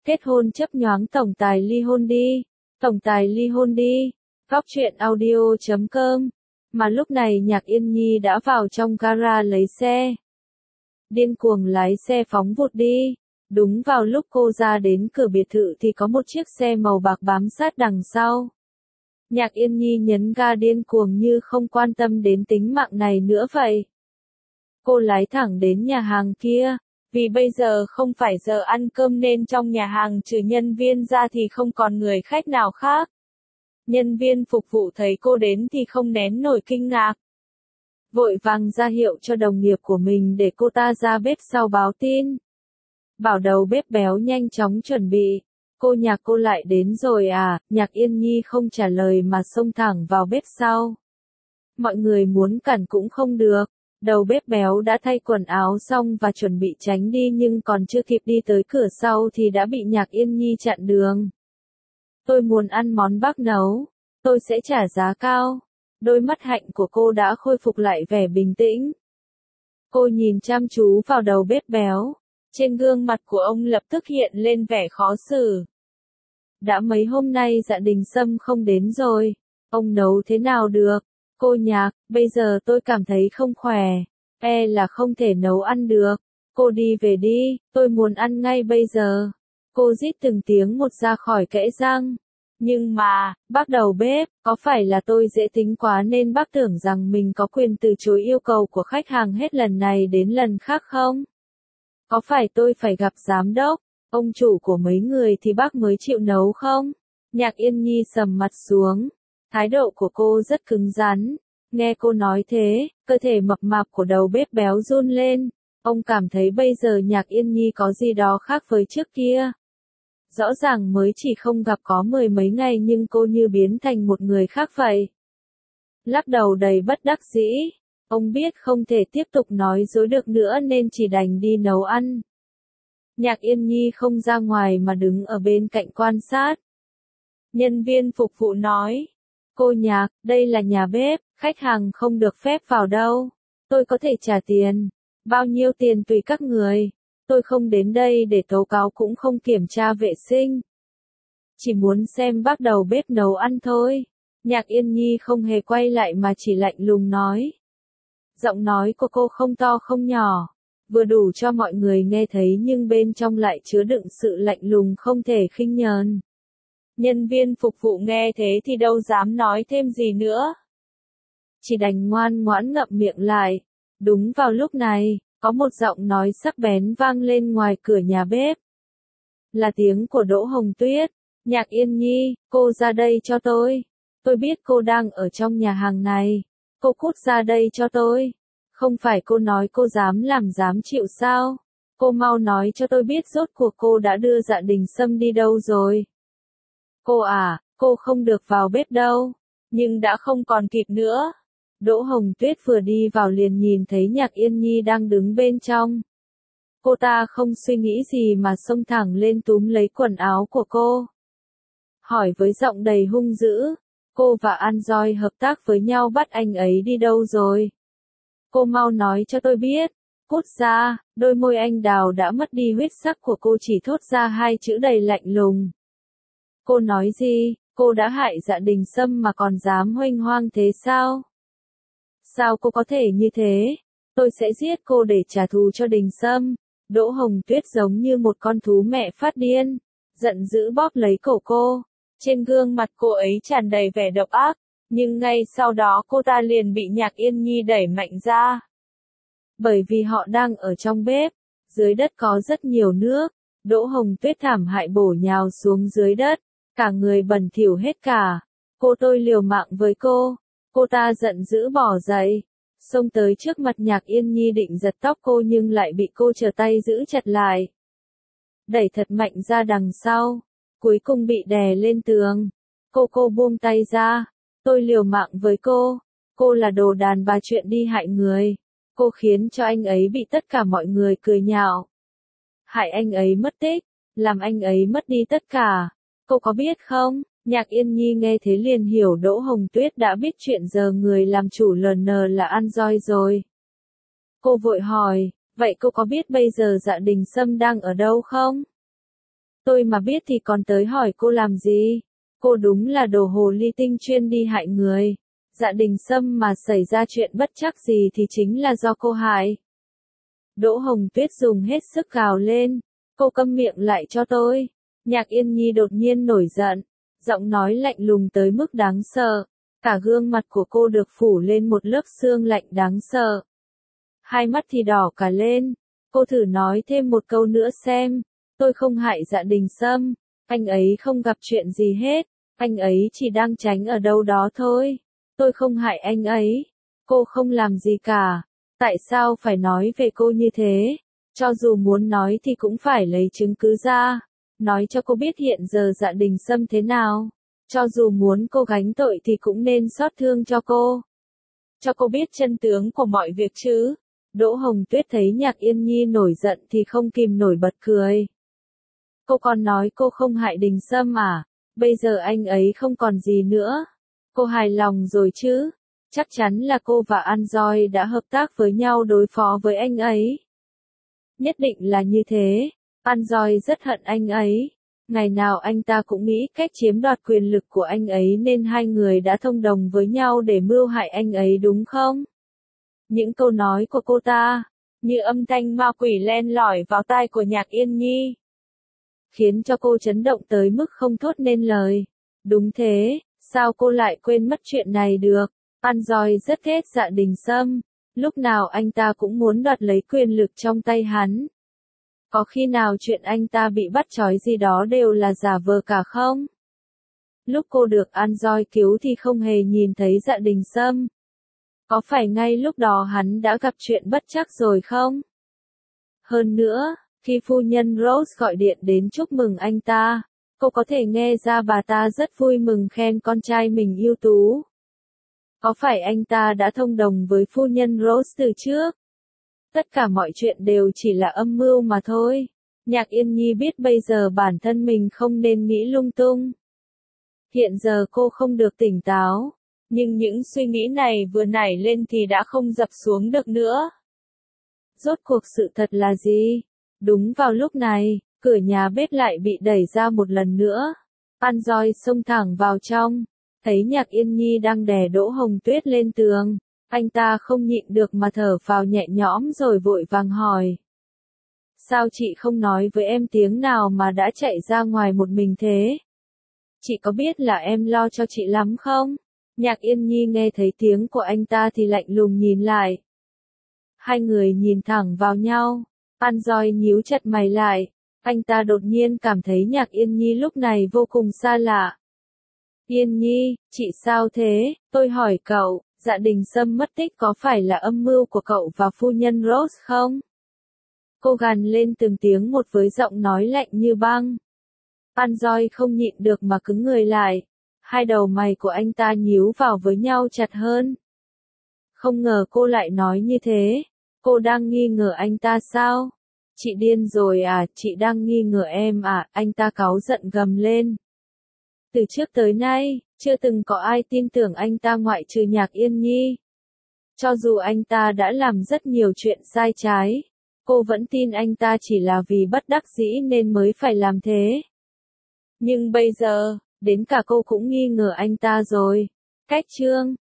Kết hôn chấp nhoáng tổng tài ly hôn đi. Tổng tài ly hôn đi. Góc truyện audio.com. Mà lúc này Nhạc Yên Nhi đã vào trong gara lấy xe. Điên cuồng lái xe phóng vụt đi. Đúng vào lúc cô ra đến cửa biệt thự thì có một chiếc xe màu bạc bám sát đằng sau. Nhạc Yên Nhi nhấn ga điên cuồng như không quan tâm đến tính mạng này nữa vậy. Cô lái thẳng đến nhà hàng kia. Vì bây giờ không phải giờ ăn cơm nên trong nhà hàng trừ nhân viên ra thì không còn người khách nào khác. Nhân viên phục vụ thấy cô đến thì không nén nổi kinh ngạc. Vội vàng ra hiệu cho đồng nghiệp của mình để cô ta ra bếp sau báo tin. Bảo đầu bếp béo nhanh chóng chuẩn bị. Nhạc cô lại đến rồi à? Nhạc Yên Nhi không trả lời mà xông thẳng vào bếp sau. Mọi người muốn cản cũng không được. Đầu bếp béo đã thay quần áo xong và chuẩn bị tránh đi nhưng còn chưa kịp đi tới cửa sau thì đã bị Nhạc Yên Nhi chặn đường. Tôi muốn ăn món bác nấu. Tôi sẽ trả giá cao. Đôi mắt hạnh của cô đã khôi phục lại vẻ bình tĩnh. Cô nhìn chăm chú vào đầu bếp béo. Trên gương mặt của ông lập tức hiện lên vẻ khó xử. Đã mấy hôm nay Dạ Đình Sâm không đến rồi. Ông nấu thế nào được? Cô Nhạc, bây giờ tôi cảm thấy không khỏe. Là không thể nấu ăn được. Cô đi về đi, tôi muốn ăn ngay bây giờ. Cô rít từng tiếng một ra khỏi kẽ răng. Nhưng mà, bác đầu bếp, có phải là tôi dễ tính quá nên bác tưởng rằng mình có quyền từ chối yêu cầu của khách hàng hết lần này đến lần khác không? Có phải tôi phải gặp giám đốc, ông chủ của mấy người thì bác mới chịu nấu không? Nhạc Yên Nhi sầm mặt xuống. Thái độ của cô rất cứng rắn. Nghe cô nói thế, cơ thể mập mạp của đầu bếp béo run lên. Ông cảm thấy bây giờ Nhạc Yên Nhi có gì đó khác với trước kia. Rõ ràng mới chỉ không gặp có mười mấy ngày nhưng cô như biến thành một người khác vậy. Lắc đầu đầy bất đắc dĩ. Ông biết không thể tiếp tục nói dối được nữa nên chỉ đành đi nấu ăn. Nhạc Yên Nhi không ra ngoài mà đứng ở bên cạnh quan sát. Nhân viên phục vụ nói. Cô Nhạc, đây là nhà bếp, khách hàng không được phép vào đâu. Tôi có thể trả tiền. Bao nhiêu tiền tùy các người. Tôi không đến đây để tố cáo cũng không kiểm tra vệ sinh. Chỉ muốn xem bác đầu bếp nấu ăn thôi. Nhạc Yên Nhi không hề quay lại mà chỉ lạnh lùng nói. Giọng nói của cô không to không nhỏ. Vừa đủ cho mọi người nghe thấy nhưng bên trong lại chứa đựng sự lạnh lùng không thể khinh nhờn. Nhân viên phục vụ nghe thế thì đâu dám nói thêm gì nữa. Chỉ đành ngoan ngoãn ngậm miệng lại. Đúng vào lúc này, có một giọng nói sắc bén vang lên ngoài cửa nhà bếp. Là tiếng của Đỗ Hồng Tuyết. Nhạc Yên Nhi, cô ra đây cho tôi. Tôi biết cô đang ở trong nhà hàng này. Cô cút ra đây cho tôi. Không phải cô nói cô dám làm dám chịu sao? Cô mau nói cho tôi biết rốt cuộc cô đã đưa Dạ Đình Sâm đi đâu rồi. Cô à, cô không được vào bếp đâu. Nhưng đã không còn kịp nữa. Đỗ Hồng Tuyết vừa đi vào liền nhìn thấy Nhạc Yên Nhi đang đứng bên trong. Cô ta không suy nghĩ gì mà xông thẳng lên túm lấy quần áo của cô. Hỏi với giọng đầy hung dữ. Cô và An Doi hợp tác với nhau bắt anh ấy đi đâu rồi? Cô mau nói cho tôi biết. Cút ra, đôi môi anh đào đã mất đi huyết sắc của cô chỉ thốt ra hai chữ đầy lạnh lùng. Cô nói gì? Cô đã hại Dạ Đình Sâm mà còn dám huênh hoang thế sao? Sao cô có thể như thế? Tôi sẽ giết cô để trả thù cho Đình Sâm. Đỗ Hồng Tuyết giống như một con thú mẹ phát điên. Giận dữ bóp lấy cổ cô. Trên gương mặt cô ấy tràn đầy vẻ độc ác. Nhưng ngay sau đó cô ta liền bị Nhạc Yên Nhi đẩy mạnh ra. Bởi vì họ đang ở trong bếp. Dưới đất có rất nhiều nước. Đỗ Hồng Tuyết thảm hại bổ nhào xuống dưới đất. Cả người bẩn thỉu hết cả. Tôi liều mạng với cô. Cô ta giận dữ bỏ dậy. Xông tới trước mặt Nhạc Yên Nhi định giật tóc cô nhưng lại bị cô trở tay giữ chặt lại. Đẩy thật mạnh ra đằng sau. Cuối cùng bị đè lên tường. Cô buông tay ra. Tôi liều mạng với cô. Cô là đồ đàn bà chuyện đi hại người. Cô khiến cho anh ấy bị tất cả mọi người cười nhạo. Hại anh ấy mất tích. Làm anh ấy mất đi tất cả. Cô có biết không? Nhạc Yên Nhi nghe thế liền hiểu Đỗ Hồng Tuyết đã biết chuyện giờ người làm chủ LN là An Doi rồi. Cô vội hỏi, vậy cô có biết bây giờ Dạ Đình Sâm đang ở đâu không? Tôi mà biết thì còn tới hỏi cô làm gì? Cô đúng là đồ hồ ly tinh chuyên đi hại người. Dạ Đình Sâm mà xảy ra chuyện bất trắc gì thì chính là do cô hại. Đỗ Hồng Tuyết dùng hết sức gào lên. Cô câm miệng lại cho tôi. Nhạc Yên Nhi đột nhiên nổi giận. Giọng nói lạnh lùng tới mức đáng sợ. Cả gương mặt của cô được phủ lên một lớp sương lạnh đáng sợ. Hai mắt thì đỏ cả lên. Cô thử nói thêm một câu nữa xem. Tôi không hại Dạ Đình Sâm. Anh ấy không gặp chuyện gì hết. Anh ấy chỉ đang tránh ở đâu đó thôi. Tôi không hại anh ấy. Cô không làm gì cả. Tại sao phải nói về cô như thế? Cho dù muốn nói thì cũng phải lấy chứng cứ ra. Nói cho cô biết hiện giờ Dạ Đình Sâm thế nào. Cho dù muốn cô gánh tội thì cũng nên xót thương cho cô. Cho cô biết chân tướng của mọi việc chứ. Đỗ Hồng Tuyết thấy Nhạc Yên Nhi nổi giận thì không kìm nổi bật cười. Cô còn nói cô không hại Đình Sâm à? Bây giờ anh ấy không còn gì nữa. Cô hài lòng rồi chứ? Chắc chắn là cô và An Doi đã hợp tác với nhau đối phó với anh ấy. Nhất định là như thế. An Doi rất hận anh ấy. Ngày nào anh ta cũng nghĩ cách chiếm đoạt quyền lực của anh ấy nên hai người đã thông đồng với nhau để mưu hại anh ấy đúng không? Những câu nói của cô ta, như âm thanh ma quỷ len lỏi vào tai của Nhạc Yên Nhi, khiến cho cô chấn động tới mức không thốt nên lời. Đúng thế, sao cô lại quên mất chuyện này được? An Doi rất ghét Dạ Đình Sâm, lúc nào anh ta cũng muốn đoạt lấy quyền lực trong tay hắn. Có khi nào chuyện anh ta bị bắt trói gì đó đều là giả vờ cả không? Lúc cô được An Doi cứu thì không hề nhìn thấy Dạ Đình Sâm. Có phải ngay lúc đó hắn đã gặp chuyện bất trắc rồi không? Hơn nữa, khi phu nhân Rose gọi điện đến chúc mừng anh ta, cô có thể nghe ra bà ta rất vui mừng khen con trai mình ưu tú. Có phải anh ta đã thông đồng với phu nhân Rose từ trước? Tất cả mọi chuyện đều chỉ là âm mưu mà thôi. Nhạc Yên Nhi biết bây giờ bản thân mình không nên nghĩ lung tung. Hiện giờ cô không được tỉnh táo, nhưng những suy nghĩ này vừa nảy lên thì đã không dập xuống được nữa. Rốt cuộc sự thật là gì? Đúng vào lúc này, cửa nhà bếp lại bị đẩy ra một lần nữa. An Doi xông thẳng vào trong, thấy Nhạc Yên Nhi đang đè Đỗ Hồng Tuyết lên tường. Anh ta không nhịn được mà thở phào nhẹ nhõm rồi vội vàng hỏi. Sao chị không nói với em tiếng nào mà đã chạy ra ngoài một mình thế? Chị có biết là em lo cho chị lắm không? Nhạc Yên Nhi nghe thấy tiếng của anh ta thì lạnh lùng nhìn lại. Hai người nhìn thẳng vào nhau. An Doi nhíu chặt mày lại. Anh ta đột nhiên cảm thấy Nhạc Yên Nhi lúc này vô cùng xa lạ. Yên Nhi, chị sao thế? Tôi hỏi cậu, Dạ Đình Sâm mất tích có phải là âm mưu của cậu và phu nhân Rose không? Cô gằn lên từng tiếng một với giọng nói lạnh như băng. An Doi không nhịn được mà cứng người lại. Hai đầu mày của anh ta nhíu vào với nhau chặt hơn. Không ngờ cô lại nói như thế. Cô đang nghi ngờ anh ta sao? Chị điên rồi à, chị đang nghi ngờ em à, anh ta cáu giận gầm lên. Từ trước tới nay, chưa từng có ai tin tưởng anh ta ngoại trừ Nhạc Yên Nhi. Cho dù anh ta đã làm rất nhiều chuyện sai trái, cô vẫn tin anh ta chỉ là vì bất đắc dĩ nên mới phải làm thế. Nhưng bây giờ, đến cả cô cũng nghi ngờ anh ta rồi. Cách chương